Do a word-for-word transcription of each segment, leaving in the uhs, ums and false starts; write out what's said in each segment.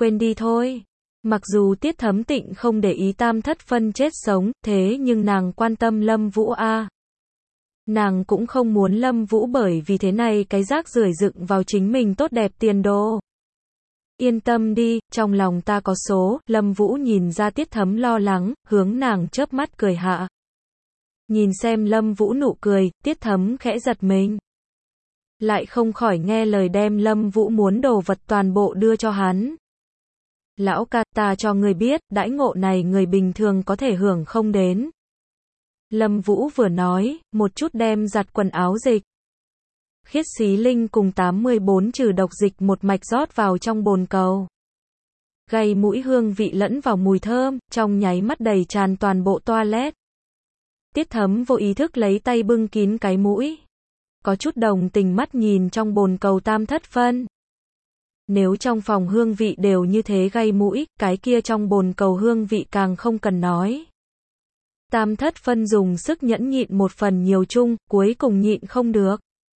quên đi thôi. Mặc dù Tiết Thấm Tịnh không để ý Tam Thất Phân chết sống, thế nhưng nàng quan tâm Lâm Vũ a. Nàng cũng không muốn Lâm Vũ bởi vì thế này cái rác rưởi dựng vào chính mình tốt đẹp tiền đồ. Yên tâm đi, trong lòng ta có số, Lâm Vũ nhìn ra Tiết Thấm lo lắng, hướng nàng chớp mắt cười hạ. Nhìn xem Lâm Vũ nụ cười, Tiết Thấm khẽ giật mình. Lại không khỏi nghe lời đem Lâm Vũ muốn đồ vật toàn bộ đưa cho hắn. Lão ca, ta cho người biết, đãi ngộ này người bình thường có thể hưởng không đến. Lâm Vũ vừa nói, một chút đem giặt quần áo dịch. Khiết xí linh cùng tám mươi bốn trừ độc dịch một mạch rót vào trong bồn cầu. Gây mũi hương vị lẫn vào mùi thơm, trong nháy mắt đầy tràn toàn bộ toilet. Tiết Thấm vô ý thức lấy tay bưng kín cái mũi. Có chút đồng tình mắt nhìn trong bồn cầu Tam Thất Phân. Nếu trong phòng hương vị đều như thế gây mũi, cái kia trong bồn cầu hương vị càng không cần nói. Tam Thất Phân dùng sức nhẫn nhịn một phần nhiều chung, cuối cùng nhịn không được.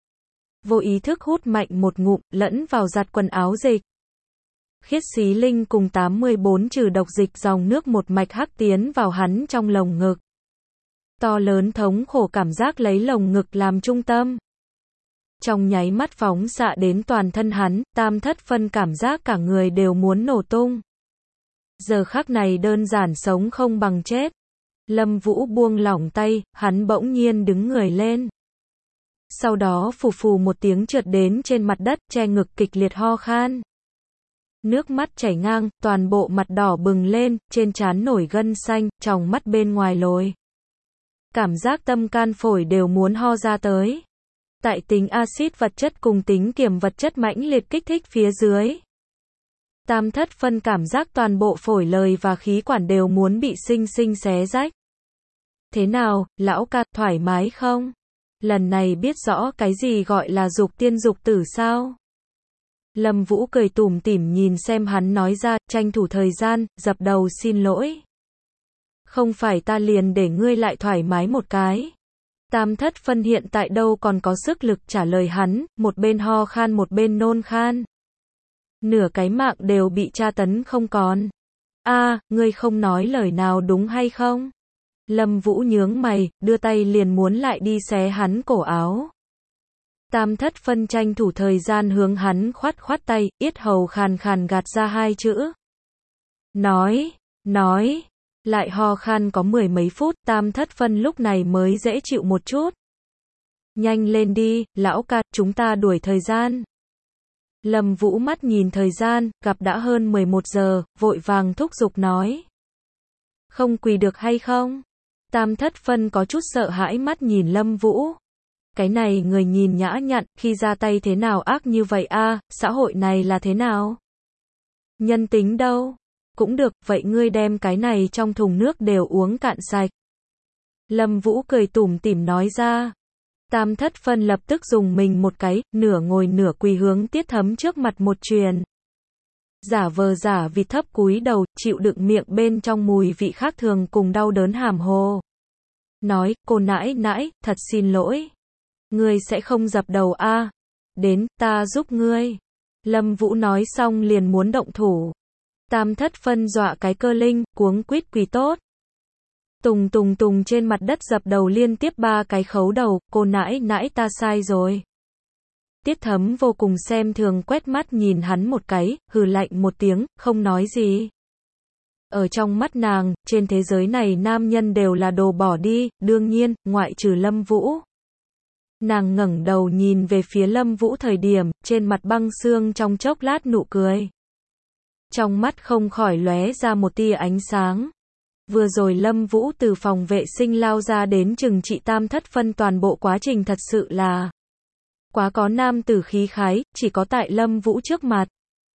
Vô ý thức hút mạnh một ngụm, lẫn vào giặt quần áo dịch. Khiết xí linh cùng tám mươi bốn trừ độc dịch dòng nước một mạch hắc tiến vào hắn trong lồng ngực. To lớn thống khổ cảm giác lấy lồng ngực làm trung tâm. Trong nháy mắt phóng xạ đến toàn thân hắn, Tam Thất Phân cảm giác cả người đều muốn nổ tung. Giờ khắc này đơn giản sống không bằng chết. Lâm Vũ buông lỏng tay, hắn bỗng nhiên đứng người lên. Sau đó phù phù một tiếng trượt đến trên mặt đất, che ngực kịch liệt ho khan. Nước mắt chảy ngang, toàn bộ mặt đỏ bừng lên, trên trán nổi gân xanh, tròng mắt bên ngoài lồi. Cảm giác tâm can phổi đều muốn ho ra tới. Tại tính axit vật chất cùng tính kiềm vật chất mãnh liệt kích thích phía dưới. Tam Thất Phân cảm giác toàn bộ phổi lời và khí quản đều muốn bị sinh sinh xé rách. Thế nào, lão ca, thoải mái không? Lần này biết rõ cái gì gọi là dục tiên dục tử sao? Lâm Vũ cười tủm tỉm nhìn xem hắn nói ra, tranh thủ thời gian, dập đầu xin lỗi. Không phải ta liền để ngươi lại thoải mái một cái. Tam Thất Phân hiện tại đâu còn có sức lực trả lời hắn, một bên ho khan một bên nôn khan. Nửa cái mạng đều bị tra tấn không còn. A, ngươi không nói lời nào đúng hay không? Lâm Vũ nhướng mày, đưa tay liền muốn lại đi xé hắn cổ áo. Tam Thất Phân tranh thủ thời gian hướng hắn khoát khoát tay, yết hầu khàn khàn gạt ra hai chữ. Nói, nói, lại ho khan có mười mấy phút, Tam Thất Phân lúc này mới dễ chịu một chút. Nhanh lên đi, lão ca, chúng ta đuổi thời gian. Lâm Vũ mắt nhìn thời gian, gặp đã hơn mười một giờ, vội vàng thúc giục nói. Không quỳ được hay không? Tam Thất Phân có chút sợ hãi mắt nhìn Lâm Vũ. Cái này người nhìn nhã nhặn, khi ra tay thế nào ác như vậy a, xã hội này là thế nào? Nhân tính đâu? Cũng được, vậy ngươi đem cái này trong thùng nước đều uống cạn sạch. Lâm Vũ cười tủm tỉm nói ra. Tam Thất Phân lập tức dùng mình một cái, nửa ngồi nửa quỳ hướng Tiết Thấm trước mặt một truyền. Giả vờ giả vịt thấp cúi đầu, chịu đựng miệng bên trong mùi vị khác thường cùng đau đớn hàm hồ. Nói, cô nãi nãi, thật xin lỗi. Ngươi sẽ không dập đầu a? À? Đến, ta giúp ngươi. Lâm Vũ nói xong liền muốn động thủ. Tam Thất Phân dọa cái cơ linh, cuống quýt quỳ tốt. Tùng tùng tùng trên mặt đất dập đầu liên tiếp ba cái khấu đầu, cô nãi nãi ta sai rồi. Tiết Thấm vô cùng xem thường quét mắt nhìn hắn một cái, hừ lạnh một tiếng, không nói gì. Ở trong mắt nàng, trên thế giới này nam nhân đều là đồ bỏ đi, đương nhiên, ngoại trừ Lâm Vũ. Nàng ngẩng đầu nhìn về phía Lâm Vũ thời điểm, trên mặt băng xương trong chốc lát nụ cười. Trong mắt không khỏi lóe ra một tia ánh sáng. Vừa rồi Lâm Vũ từ phòng vệ sinh lao ra đến trừng trị Tam Thất Phân toàn bộ quá trình thật sự là quá có nam tử khí khái, chỉ có tại Lâm Vũ trước mặt.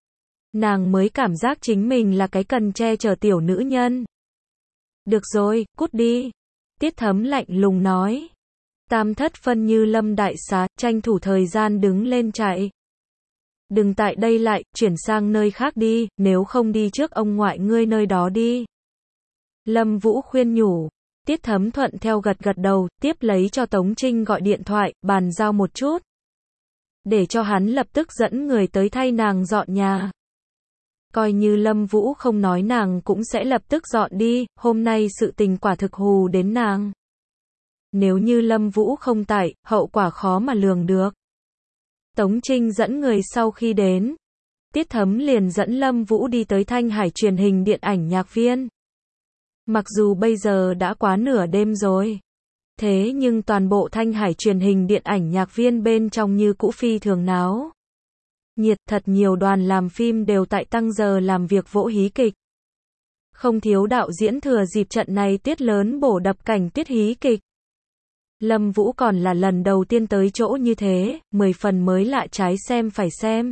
Nàng mới cảm giác chính mình là cái cần che chở tiểu nữ nhân. Được rồi, cút đi. Tiết Thấm lạnh lùng nói. Tam Thất Phân như lâm đại xá, tranh thủ thời gian đứng lên chạy. Đừng tại đây lại, chuyển sang nơi khác đi, nếu không đi trước ông ngoại ngươi nơi đó đi. Lâm Vũ khuyên nhủ. Tiết Thấm thuận theo gật gật đầu, tiếp lấy cho Tống Trinh gọi điện thoại, bàn giao một chút. Để cho hắn lập tức dẫn người tới thay nàng dọn nhà. Coi như Lâm Vũ không nói nàng cũng sẽ lập tức dọn đi, hôm nay sự tình quả thực hù đến nàng. Nếu như Lâm Vũ không tại, hậu quả khó mà lường được. Tống Trinh dẫn người sau khi đến. Tiết Thấm liền dẫn Lâm Vũ đi tới Thanh Hải truyền hình điện ảnh nhạc viên. Mặc dù bây giờ đã quá nửa đêm rồi. Thế nhưng toàn bộ Thanh Hải truyền hình điện ảnh nhạc viên bên trong như cũ phi thường náo nhiệt, thật nhiều đoàn làm phim đều tại tăng giờ làm việc vỗ hí kịch. Không thiếu đạo diễn thừa dịp trận này tiết lớn bổ đập cảnh tiết hí kịch. Lâm Vũ còn là lần đầu tiên tới chỗ như thế, mười phần mới lạ trái xem phải xem.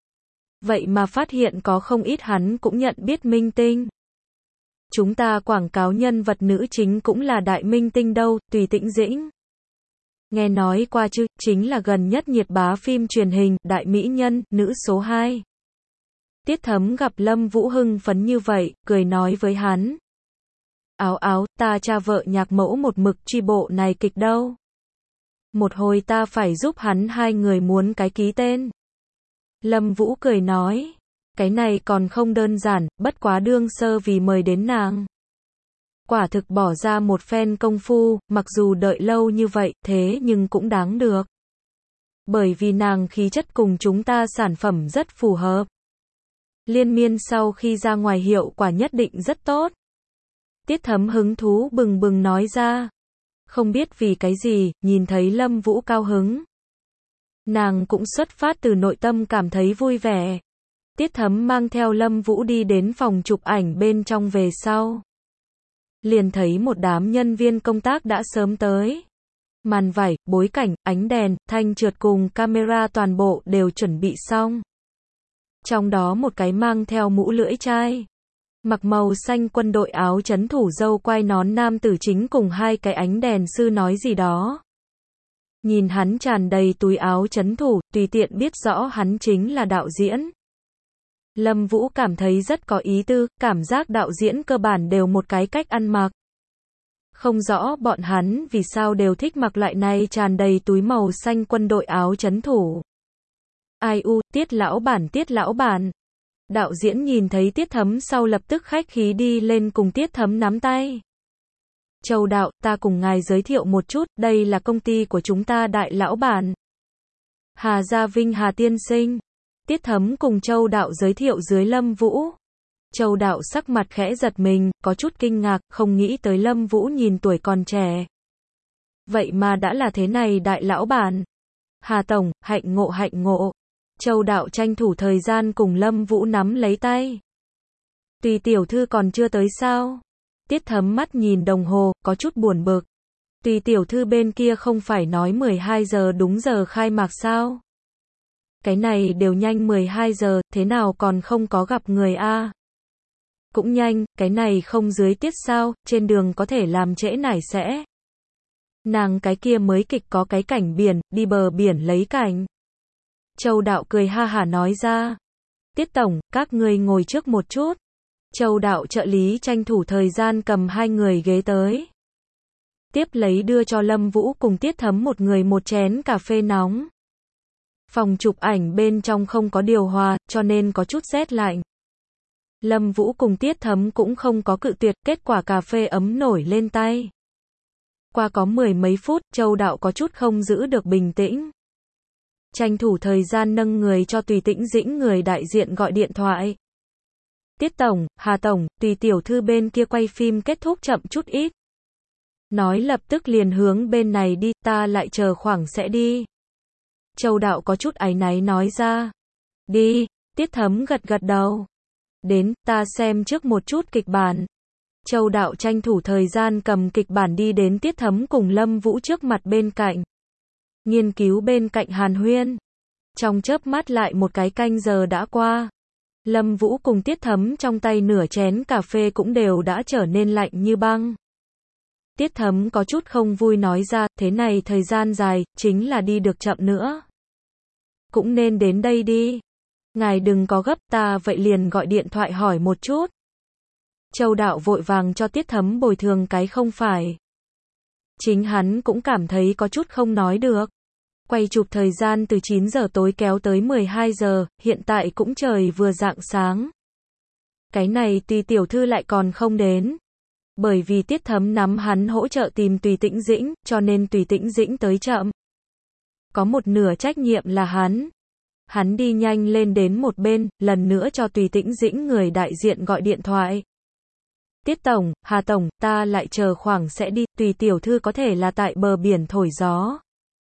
Vậy mà phát hiện có không ít hắn cũng nhận biết minh tinh. Chúng ta quảng cáo nhân vật nữ chính cũng là đại minh tinh đâu, Tùy Tĩnh Dĩnh. Nghe nói qua chứ, chính là gần nhất nhiệt bá phim truyền hình, đại mỹ nhân, nữ số hai. Tiết Thấm gặp Lâm Vũ hưng phấn như vậy, cười nói với hắn. Áo áo, ta cha vợ nhạc mẫu một mực truy bộ này kịch đâu. Một hồi ta phải giúp hắn hai người muốn cái ký tên. Lâm Vũ cười nói. Cái này còn không đơn giản, bất quá đương sơ vì mời đến nàng. Quả thực bỏ ra một phen công phu, mặc dù đợi lâu như vậy, thế nhưng cũng đáng được. Bởi vì nàng khí chất cùng chúng ta sản phẩm rất phù hợp. Liên miên sau khi ra ngoài hiệu quả nhất định rất tốt. Tiết Thấm hứng thú bừng bừng nói ra. Không biết vì cái gì, nhìn thấy Lâm Vũ cao hứng. Nàng cũng xuất phát từ nội tâm cảm thấy vui vẻ. Tiết Thấm mang theo Lâm Vũ đi đến phòng chụp ảnh bên trong về sau. Liền thấy một đám nhân viên công tác đã sớm tới. Màn vải, bối cảnh, ánh đèn, thanh trượt cùng camera toàn bộ đều chuẩn bị xong. Trong đó một cái mang theo mũ lưỡi chai. Mặc màu xanh quân đội áo trấn thủ dâu quai nón nam tử chính cùng hai cái ánh đèn sư nói gì đó. Nhìn hắn tràn đầy túi áo trấn thủ, tùy tiện biết rõ hắn chính là đạo diễn. Lâm Vũ cảm thấy rất có ý tư, cảm giác đạo diễn cơ bản đều một cái cách ăn mặc. Không rõ bọn hắn vì sao đều thích mặc loại này tràn đầy túi màu xanh quân đội áo trấn thủ. Ai u, Tiết lão bản Tiết lão bản. Đạo diễn nhìn thấy Tiết Thấm sau lập tức khách khí đi lên cùng Tiết Thấm nắm tay. Châu đạo, ta cùng ngài giới thiệu một chút, đây là công ty của chúng ta đại lão bản. Hà Gia Vinh Hà tiên sinh. Tiết Thấm cùng Châu đạo giới thiệu dưới Lâm Vũ. Châu đạo sắc mặt khẽ giật mình, có chút kinh ngạc, không nghĩ tới Lâm Vũ nhìn tuổi còn trẻ. Vậy mà đã là thế này đại lão bản. Hà tổng, hạnh ngộ hạnh ngộ. Châu đạo tranh thủ thời gian cùng Lâm Vũ nắm lấy tay. Tùy tiểu thư còn chưa tới sao? Tiết Thấm mắt nhìn đồng hồ, có chút buồn bực. Tùy tiểu thư bên kia không phải nói mười hai giờ đúng giờ khai mạc sao? Cái này đều nhanh mười hai giờ, thế nào còn không có gặp người a? Cũng nhanh, cái này không dưới tiết sao, trên đường có thể làm trễ nải sẽ. Nàng cái kia mới kịch có cái cảnh biển, đi bờ biển lấy cảnh. Châu đạo cười ha hả nói ra. Tiết tổng, các ngươi ngồi trước một chút. Châu đạo trợ lý tranh thủ thời gian cầm hai người ghế tới. Tiếp lấy đưa cho Lâm Vũ cùng Tiết Thấm một người một chén cà phê nóng. Phòng chụp ảnh bên trong không có điều hòa, cho nên có chút rét lạnh. Lâm Vũ cùng Tiết Thấm cũng không có cự tuyệt, kết quả cà phê ấm nổi lên tay. Qua có mười mấy phút, Châu đạo có chút không giữ được bình tĩnh. Tranh thủ thời gian nâng người cho Tùy Tĩnh Dĩnh người đại diện gọi điện thoại. Tiết tổng, Hà tổng, Tùy tiểu thư bên kia quay phim kết thúc chậm chút ít. Nói lập tức liền hướng bên này đi, ta lại chờ khoảng sẽ đi. Châu đạo có chút áy náy nói ra. Đi, Tiết Thấm gật gật đầu. Đến, ta xem trước một chút kịch bản. Châu đạo tranh thủ thời gian cầm kịch bản đi đến Tiết Thấm cùng Lâm Vũ trước mặt bên cạnh. Nghiên cứu bên cạnh hàn huyên. Trong chớp mắt lại một cái canh giờ đã qua. Lâm Vũ cùng Tiết Thấm trong tay nửa chén cà phê cũng đều đã trở nên lạnh như băng. Tiết Thấm có chút không vui nói ra, thế này thời gian dài, chính là đi được chậm nữa. Cũng nên đến đây đi. Ngài đừng có gấp, ta vậy liền gọi điện thoại hỏi một chút. Châu đạo vội vàng cho Tiết Thấm bồi thường cái không phải. Chính hắn cũng cảm thấy có chút không nói được. Quay chụp thời gian từ chín giờ tối kéo tới mười hai giờ, hiện tại cũng trời vừa rạng sáng. Cái này Tùy tiểu thư lại còn không đến. Bởi vì Tiết Thấm nắm hắn hỗ trợ tìm Tùy Tĩnh Dĩnh, cho nên Tùy Tĩnh Dĩnh tới chậm. Có một nửa trách nhiệm là hắn. Hắn đi nhanh lên đến một bên, lần nữa cho Tùy Tĩnh Dĩnh người đại diện gọi điện thoại. Tiết Tổng, Hà Tổng, ta lại chờ khoảng sẽ đi, Tùy tiểu thư có thể là tại bờ biển thổi gió.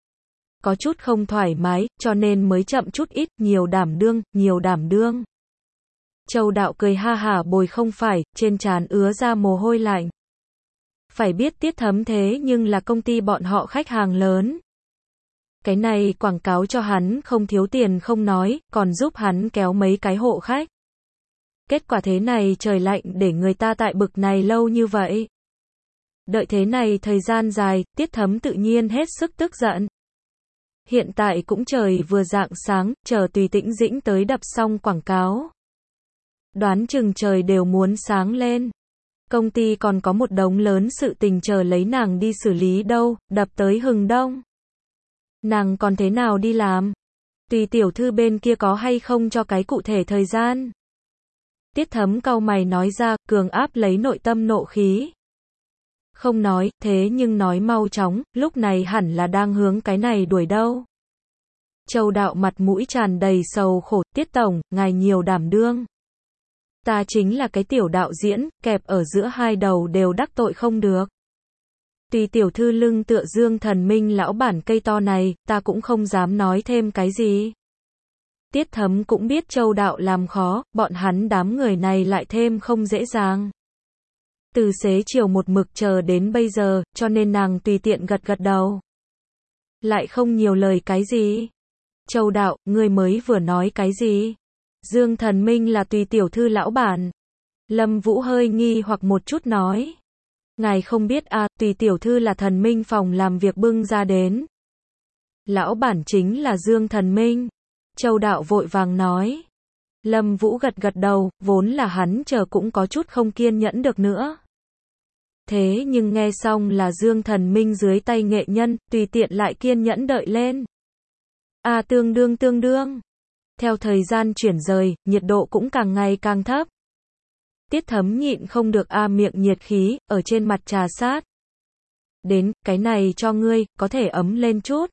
Có chút không thoải mái, cho nên mới chậm chút ít, nhiều đảm đương, nhiều đảm đương. Châu Đạo cười ha hả bồi không phải, trên trán ứa ra mồ hôi lạnh. Phải biết Tiết Thấm thế nhưng là công ty bọn họ khách hàng lớn. Cái này quảng cáo cho hắn không thiếu tiền không nói, còn giúp hắn kéo mấy cái hộ khách. Kết quả thế này trời lạnh để người ta tại bực này lâu như vậy. Đợi thế này thời gian dài, Tiết Thấm tự nhiên hết sức tức giận. Hiện tại cũng trời vừa rạng sáng, chờ Tùy Tĩnh Dĩnh tới đập xong quảng cáo. Đoán chừng trời đều muốn sáng lên. Công ty còn có một đống lớn sự tình chờ lấy nàng đi xử lý đâu, đập tới hừng đông. Nàng còn thế nào đi làm? Tùy tiểu thư bên kia có hay không cho cái cụ thể thời gian? Tiết Thấm cau mày nói ra, cường áp lấy nội tâm nộ khí. Không nói, thế nhưng nói mau chóng, lúc này hẳn là đang hướng cái này đuổi đâu. Châu Đạo mặt mũi tràn đầy sầu khổ, Tiết Tổng, ngài nhiều đảm đương. Ta chính là cái tiểu đạo diễn, kẹp ở giữa hai đầu đều đắc tội không được. Tùy tiểu thư lưng tựa Dương Thần Minh lão bản cây to này, ta cũng không dám nói thêm cái gì. Tiết Thấm cũng biết Châu Đạo làm khó, bọn hắn đám người này lại thêm không dễ dàng. Từ xế chiều một mực chờ đến bây giờ, cho nên nàng tùy tiện gật gật đầu. Lại không nhiều lời cái gì. Châu Đạo, ngươi mới vừa nói cái gì? Dương Thần Minh là Tùy tiểu thư lão bản. Lâm Vũ hơi nghi hoặc một chút nói. Ngài không biết à, Tùy tiểu thư là Thần Minh phòng làm việc bưng ra đến. Lão bản chính là Dương Thần Minh. Châu Đạo vội vàng nói. Lâm Vũ gật gật đầu, vốn là hắn chờ cũng có chút không kiên nhẫn được nữa. Thế nhưng nghe xong là Dương Thần Minh dưới tay nghệ nhân, tùy tiện lại kiên nhẫn đợi lên. À tương đương tương đương. Theo thời gian chuyển rời, nhiệt độ cũng càng ngày càng thấp. Tiết Thấm nhịn không được a miệng nhiệt khí, ở trên mặt trà sát. Đến, cái này cho ngươi, có thể ấm lên chút.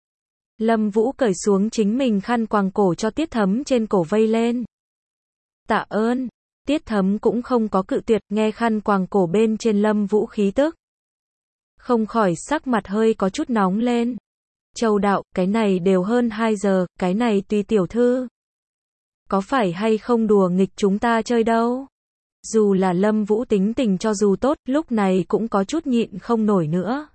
Lâm Vũ cởi xuống chính mình khăn quàng cổ cho Tiết Thấm trên cổ vây lên. Tạ ơn. Tiết Thấm cũng không có cự tuyệt, nghe khăn quàng cổ bên trên Lâm Vũ khí tức. Không khỏi sắc mặt hơi có chút nóng lên. Châu Đạo, cái này đều hơn hai giờ, cái này Tùy tiểu thư. Có phải hay không đùa nghịch chúng ta chơi đâu? Dù là Lâm Vũ tính tình cho dù tốt, lúc này cũng có chút nhịn không nổi nữa.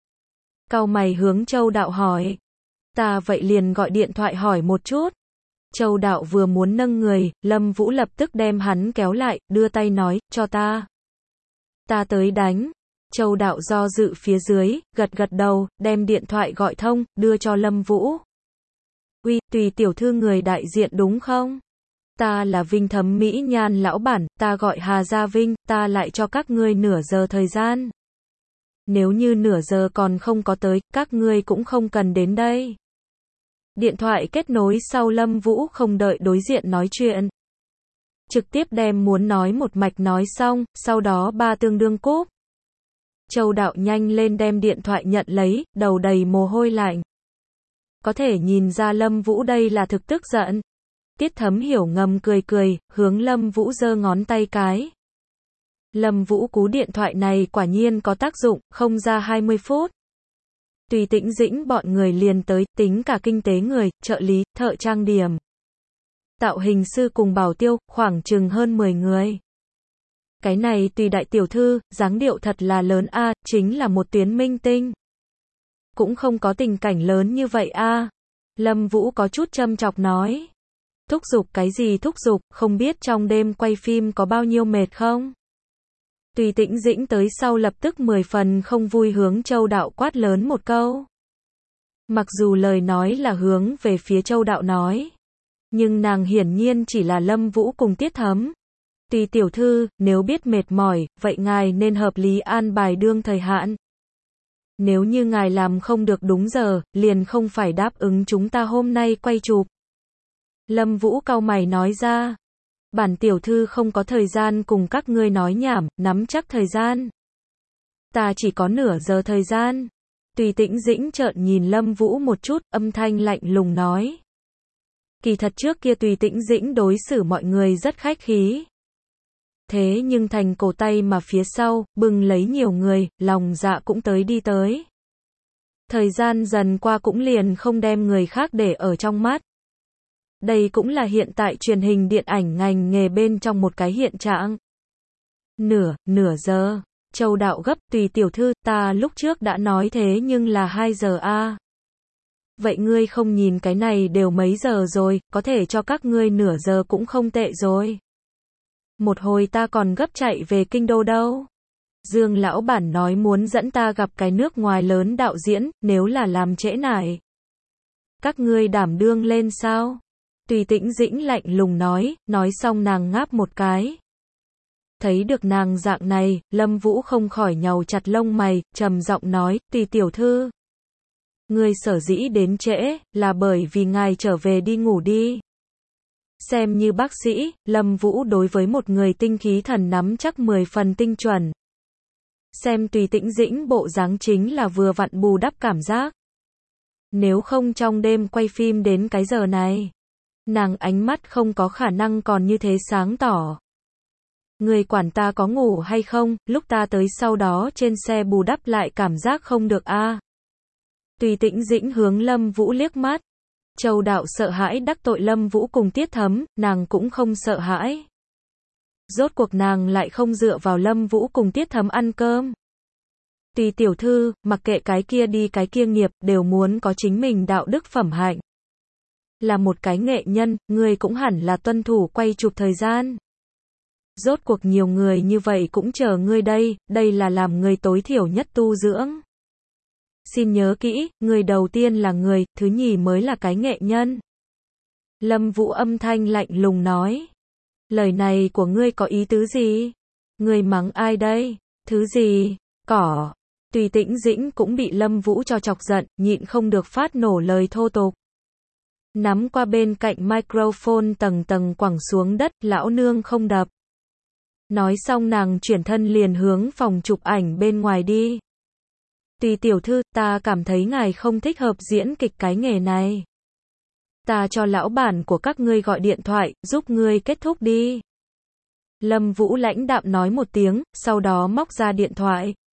Cau mày hướng Châu Đạo hỏi. Ta vậy liền gọi điện thoại hỏi một chút. Châu Đạo vừa muốn nâng người, Lâm Vũ lập tức đem hắn kéo lại, đưa tay nói, cho ta. Ta tới đánh. Châu Đạo do dự phía dưới, gật gật đầu, đem điện thoại gọi thông, đưa cho Lâm Vũ. Uy, Tùy tiểu thư người đại diện đúng không? Ta là Vinh Thấm Mỹ Nhan lão bản, ta gọi Hà Gia Vinh, ta lại cho các ngươi nửa giờ thời gian. Nếu như nửa giờ còn không có tới, các ngươi cũng không cần đến đây. Điện thoại kết nối sau Lâm Vũ không đợi đối diện nói chuyện. Trực tiếp đem muốn nói một mạch nói xong, sau đó ba tương đương cúp. Châu Đạo nhanh lên đem điện thoại nhận lấy, đầu đầy mồ hôi lạnh. Có thể nhìn ra Lâm Vũ đây là thực tức giận. Tiết Thấm hiểu ngầm cười cười, hướng Lâm Vũ giơ ngón tay cái. Lâm Vũ cú điện thoại này quả nhiên có tác dụng, không ra hai mươi phút. Tùy Tĩnh Dĩnh bọn người liền tới, tính cả kinh tế người, trợ lý, thợ trang điểm. Tạo hình sư cùng bảo tiêu, khoảng chừng hơn mười người. Cái này Tùy đại tiểu thư, dáng điệu thật là lớn a, chính là một tuyến minh tinh. Cũng không có tình cảnh lớn như vậy a. Lâm Vũ có chút châm chọc nói. Thúc giục cái gì thúc giục, không biết trong đêm quay phim có bao nhiêu mệt không? Tùy Tĩnh Dĩnh tới sau lập tức mười phần không vui hướng Châu Đạo quát lớn một câu. Mặc dù lời nói là hướng về phía Châu Đạo nói, nhưng nàng hiển nhiên chỉ là Lâm Vũ cùng Tiết Thấm. Tùy tiểu thư, nếu biết mệt mỏi, vậy ngài nên hợp lý an bài đương thời hạn. Nếu như ngài làm không được đúng giờ, liền không phải đáp ứng chúng ta hôm nay quay chụp. Lâm Vũ cau mày nói ra. Bản tiểu thư không có thời gian cùng các ngươi nói nhảm, nắm chắc thời gian. Ta chỉ có nửa giờ thời gian. Tùy Tĩnh Dĩnh trợn nhìn Lâm Vũ một chút, âm thanh lạnh lùng nói. Kỳ thật trước kia Tùy Tĩnh Dĩnh đối xử mọi người rất khách khí. Thế nhưng thành cổ tay mà phía sau, bưng lấy nhiều người, lòng dạ cũng tới đi tới. Thời gian dần qua cũng liền không đem người khác để ở trong mắt. Đây cũng là hiện tại truyền hình điện ảnh ngành nghề bên trong một cái hiện trạng. Nửa, nửa giờ. Châu Đạo gấp, Tùy tiểu thư, ta lúc trước đã nói thế nhưng là hai giờ a. À. Vậy ngươi không nhìn cái này đều mấy giờ rồi, có thể cho các ngươi nửa giờ cũng không tệ rồi. Một hồi ta còn gấp chạy về kinh đô đâu. Dương lão bản nói muốn dẫn ta gặp cái nước ngoài lớn đạo diễn, nếu là làm trễ nải. Các ngươi đảm đương lên sao? Tùy Tĩnh Dĩnh lạnh lùng nói, nói xong nàng ngáp một cái. Thấy được nàng dạng này, Lâm Vũ không khỏi nhàu chặt lông mày, trầm giọng nói, Tùy tiểu thư. Ngươi sở dĩ đến trễ, là bởi vì ngài trở về đi ngủ đi. Xem như bác sĩ, Lâm Vũ đối với một người tinh khí thần nắm chắc mười phần tinh chuẩn. Xem Tùy Tĩnh Dĩnh bộ dáng chính là vừa vặn bù đắp cảm giác. Nếu không trong đêm quay phim đến cái giờ này, nàng ánh mắt không có khả năng còn như thế sáng tỏ. Người quản ta có ngủ hay không, lúc ta tới sau đó trên xe bù đắp lại cảm giác không được a. À. Tùy Tĩnh Dĩnh hướng Lâm Vũ liếc mắt. Châu Đạo sợ hãi đắc tội Lâm Vũ cùng Tiết Thấm, nàng cũng không sợ hãi. Rốt cuộc nàng lại không dựa vào Lâm Vũ cùng Tiết Thấm ăn cơm. Tùy tiểu thư, mặc kệ cái kia đi cái kia nghiệp, đều muốn có chính mình đạo đức phẩm hạnh. Là một cái nghệ nhân, người cũng hẳn là tuân thủ quay chụp thời gian. Rốt cuộc nhiều người như vậy cũng chờ ngươi đây, đây là làm người tối thiểu nhất tu dưỡng. Xin nhớ kỹ, người đầu tiên là người, thứ nhì mới là cái nghệ nhân. Lâm Vũ âm thanh lạnh lùng nói. Lời này của ngươi có ý tứ gì? Ngươi mắng ai đây? Thứ gì? Cỏ. Tùy Tĩnh Dĩnh cũng bị Lâm Vũ cho chọc giận, nhịn không được phát nổ lời thô tục. Nắm qua bên cạnh microphone tầng tầng quẳng xuống đất, lão nương không đập. Nói xong nàng chuyển thân liền hướng phòng chụp ảnh bên ngoài đi. Tùy tiểu thư, ta cảm thấy ngài không thích hợp diễn kịch cái nghề này. Ta cho lão bản của các ngươi gọi điện thoại, giúp ngươi kết thúc đi. Lâm Vũ lãnh đạm nói một tiếng, sau đó móc ra điện thoại.